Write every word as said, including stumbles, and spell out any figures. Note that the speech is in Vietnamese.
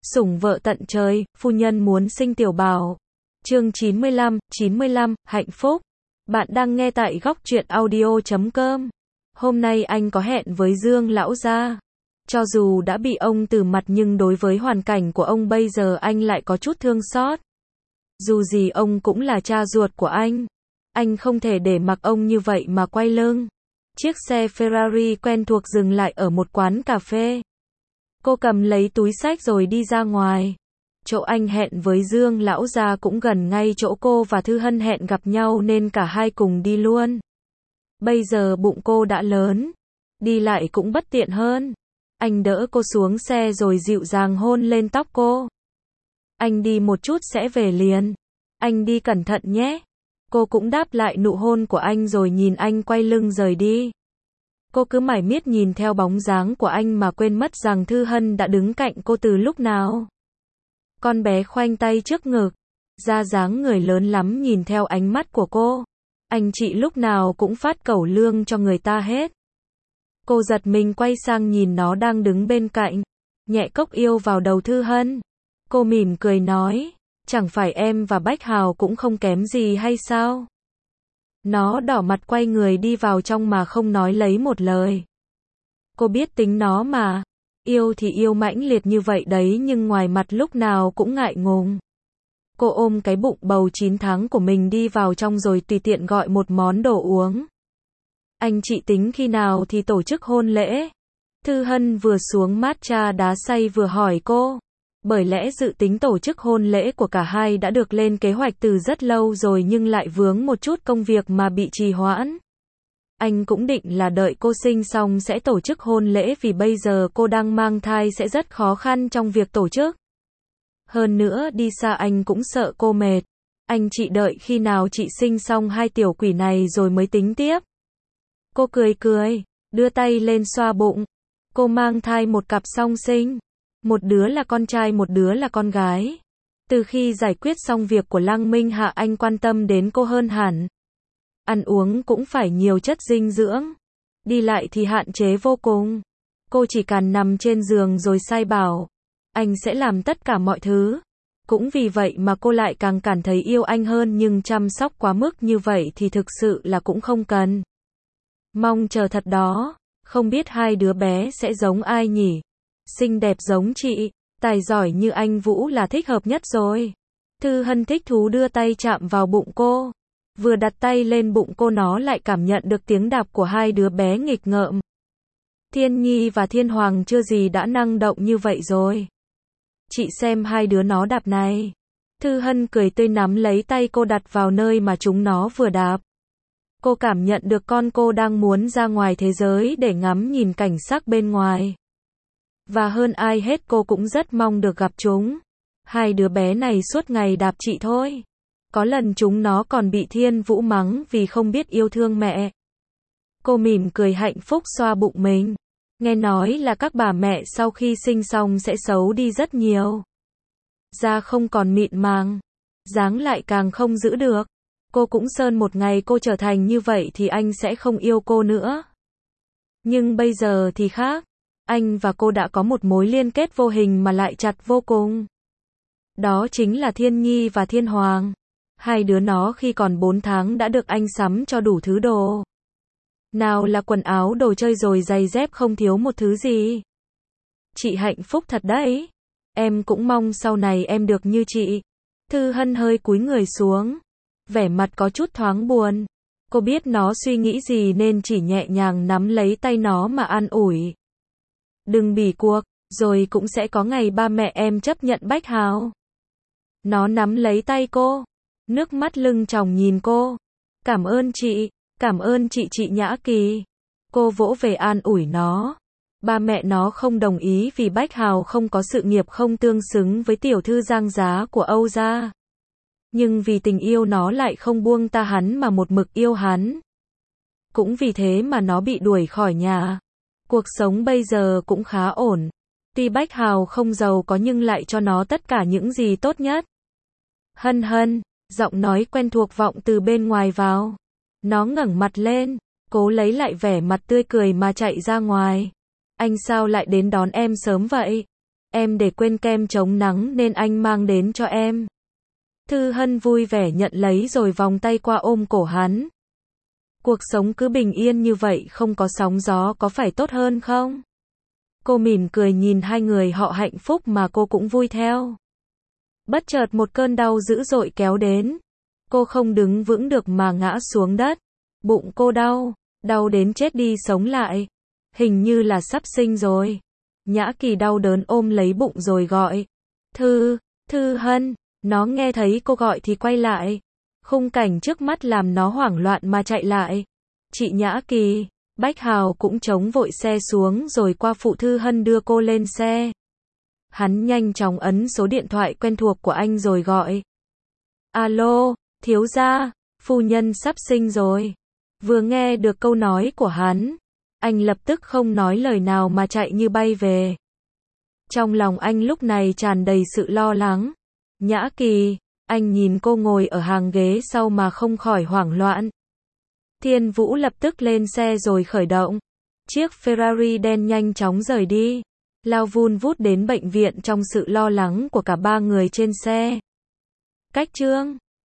Sủng vợ tận trời, phu nhân muốn sinh tiểu bảo. Chương chín mươi lăm, chín mươi lăm, hạnh phúc. Bạn đang nghe tại góc truyện audio chấm com. Hôm nay anh có hẹn với Dương lão gia. Cho dù đã bị ông từ mặt nhưng đối với hoàn cảnh của ông bây giờ anh lại có chút thương xót. Dù gì ông cũng là cha ruột của anh. Anh không thể để mặc ông như vậy mà quay lưng. Chiếc xe Ferrari quen thuộc dừng lại ở một quán cà phê. Cô cầm lấy túi xách rồi đi ra ngoài. Chỗ anh hẹn với Dương lão gia cũng gần ngay chỗ cô và Thư Hân hẹn gặp nhau nên cả hai cùng đi luôn. Bây giờ bụng cô đã lớn, đi lại cũng bất tiện hơn. Anh đỡ cô xuống xe rồi dịu dàng hôn lên tóc cô. Anh đi một chút sẽ về liền. Anh đi cẩn thận nhé. Cô cũng đáp lại nụ hôn của anh rồi nhìn anh quay lưng rời đi. Cô cứ mải miết nhìn theo bóng dáng của anh mà quên mất rằng Thư Hân đã đứng cạnh cô từ lúc nào. Con bé khoanh tay trước ngực, ra dáng người lớn lắm nhìn theo ánh mắt của cô. Anh chị lúc nào cũng phát cẩu lương cho người ta hết. Cô giật mình quay sang nhìn nó đang đứng bên cạnh, nhẹ cốc yêu vào đầu Thư Hân. Cô mỉm cười nói, chẳng phải em và Bách Hào cũng không kém gì hay sao? Nó đỏ mặt quay người đi vào trong mà không nói lấy một lời. Cô biết tính nó mà, yêu thì yêu mãnh liệt như vậy đấy nhưng ngoài mặt lúc nào cũng ngại ngùng. Cô ôm cái bụng bầu chín tháng của mình đi vào trong rồi tùy tiện gọi một món đồ uống. Anh chị tính khi nào thì tổ chức hôn lễ? Thư Hân vừa xuống matcha đá xay vừa hỏi cô. Bởi lẽ dự tính tổ chức hôn lễ của cả hai đã được lên kế hoạch từ rất lâu rồi nhưng lại vướng một chút công việc mà bị trì hoãn. Anh cũng định là đợi cô sinh xong sẽ tổ chức hôn lễ vì bây giờ cô đang mang thai sẽ rất khó khăn trong việc tổ chức. Hơn nữa đi xa anh cũng sợ cô mệt. Anh chị đợi khi nào chị sinh xong hai tiểu quỷ này rồi mới tính tiếp. Cô cười cười, đưa tay lên xoa bụng. Cô mang thai một cặp song sinh. Một đứa là con trai một đứa là con gái. Từ khi giải quyết xong việc của Lăng Minh Hạ anh quan tâm đến cô hơn hẳn. Ăn uống cũng phải nhiều chất dinh dưỡng. Đi lại thì hạn chế vô cùng. Cô chỉ cần nằm trên giường rồi sai bảo. Anh sẽ làm tất cả mọi thứ. Cũng vì vậy mà cô lại càng cảm thấy yêu anh hơn nhưng chăm sóc quá mức như vậy thì thực sự là cũng không cần. Mong chờ thật đó. Không biết hai đứa bé sẽ giống ai nhỉ? Xinh đẹp giống chị, tài giỏi như anh Vũ là thích hợp nhất rồi. Thư Hân thích thú đưa tay chạm vào bụng cô. Vừa đặt tay lên bụng cô nó lại cảm nhận được tiếng đạp của hai đứa bé nghịch ngợm. Thiên Nhi và Thiên Hoàng chưa gì đã năng động như vậy rồi. Chị xem hai đứa nó đạp này. Thư Hân cười tươi nắm lấy tay cô đặt vào nơi mà chúng nó vừa đạp. Cô cảm nhận được con cô đang muốn ra ngoài thế giới để ngắm nhìn cảnh sắc bên ngoài. Và hơn ai hết cô cũng rất mong được gặp chúng. Hai đứa bé này suốt ngày đạp chị thôi. Có lần chúng nó còn bị Thiên Vũ mắng vì không biết yêu thương mẹ. Cô mỉm cười hạnh phúc xoa bụng mình. Nghe nói là các bà mẹ sau khi sinh xong sẽ xấu đi rất nhiều. Da không còn mịn màng, dáng lại càng không giữ được. Cô cũng sơn một ngày cô trở thành như vậy thì anh sẽ không yêu cô nữa. Nhưng bây giờ thì khác. Anh và cô đã có một mối liên kết vô hình mà lại chặt vô cùng. Đó chính là Thiên Nhi và Thiên Hoàng. Hai đứa nó khi còn bốn tháng đã được anh sắm cho đủ thứ đồ. Nào là quần áo đồ chơi rồi giày dép không thiếu một thứ gì. Chị hạnh phúc thật đấy. Em cũng mong sau này em được như chị. Thư Hân hơi cúi người xuống. Vẻ mặt có chút thoáng buồn. Cô biết nó suy nghĩ gì nên chỉ nhẹ nhàng nắm lấy tay nó mà an ủi. Đừng bỉ cuộc, rồi cũng sẽ có ngày ba mẹ em chấp nhận Bách Hào. Nó nắm lấy tay cô, nước mắt lưng tròng nhìn cô. Cảm ơn chị, cảm ơn chị chị Nhã Kỳ. Cô vỗ về an ủi nó. Ba mẹ nó không đồng ý vì Bách Hào không có sự nghiệp không tương xứng với tiểu thư Giang Giá của Âu gia. Nhưng vì tình yêu nó lại không buông ta hắn mà một mực yêu hắn. Cũng vì thế mà nó bị đuổi khỏi nhà. Cuộc sống bây giờ cũng khá ổn. Tuy Bách Hào không giàu có nhưng lại cho nó tất cả những gì tốt nhất. Hân Hân, giọng nói quen thuộc vọng từ bên ngoài vào. Nó ngẩng mặt lên, cố lấy lại vẻ mặt tươi cười mà chạy ra ngoài. Anh sao lại đến đón em sớm vậy? em để quên kem chống nắng nên anh mang đến cho em. Thư Hân vui vẻ nhận lấy rồi vòng tay qua ôm cổ hắn. Cuộc sống cứ bình yên như vậy không có sóng gió có phải tốt hơn không? Cô mỉm cười nhìn hai người họ hạnh phúc mà cô cũng vui theo. Bất chợt một cơn đau dữ dội kéo đến. Cô không đứng vững được mà ngã xuống đất. Bụng cô đau, đau đến chết đi sống lại. Hình như là sắp sinh rồi. Nhã Kỳ đau đớn ôm lấy bụng rồi gọi. Thư, Thư Hân. Nó nghe thấy cô gọi thì quay lại. Khung cảnh trước mắt làm nó hoảng loạn mà chạy lại. Chị Nhã Kỳ, Bách Hào cũng chống vội xe xuống rồi qua phụ Thư Hân đưa cô lên xe. Hắn nhanh chóng ấn số điện thoại quen thuộc của anh rồi gọi. Alo, thiếu gia, phu nhân sắp sinh rồi. Vừa nghe được câu nói của hắn, anh lập tức không nói lời nào mà chạy như bay về. Trong lòng anh lúc này tràn đầy sự lo lắng. Nhã Kỳ, anh nhìn cô ngồi ở hàng ghế sau mà không khỏi hoảng loạn. Thiên Vũ lập tức lên xe rồi khởi động. Chiếc Ferrari đen nhanh chóng rời đi, lao vun vút đến bệnh viện trong sự lo lắng của cả ba người trên xe. Cách chương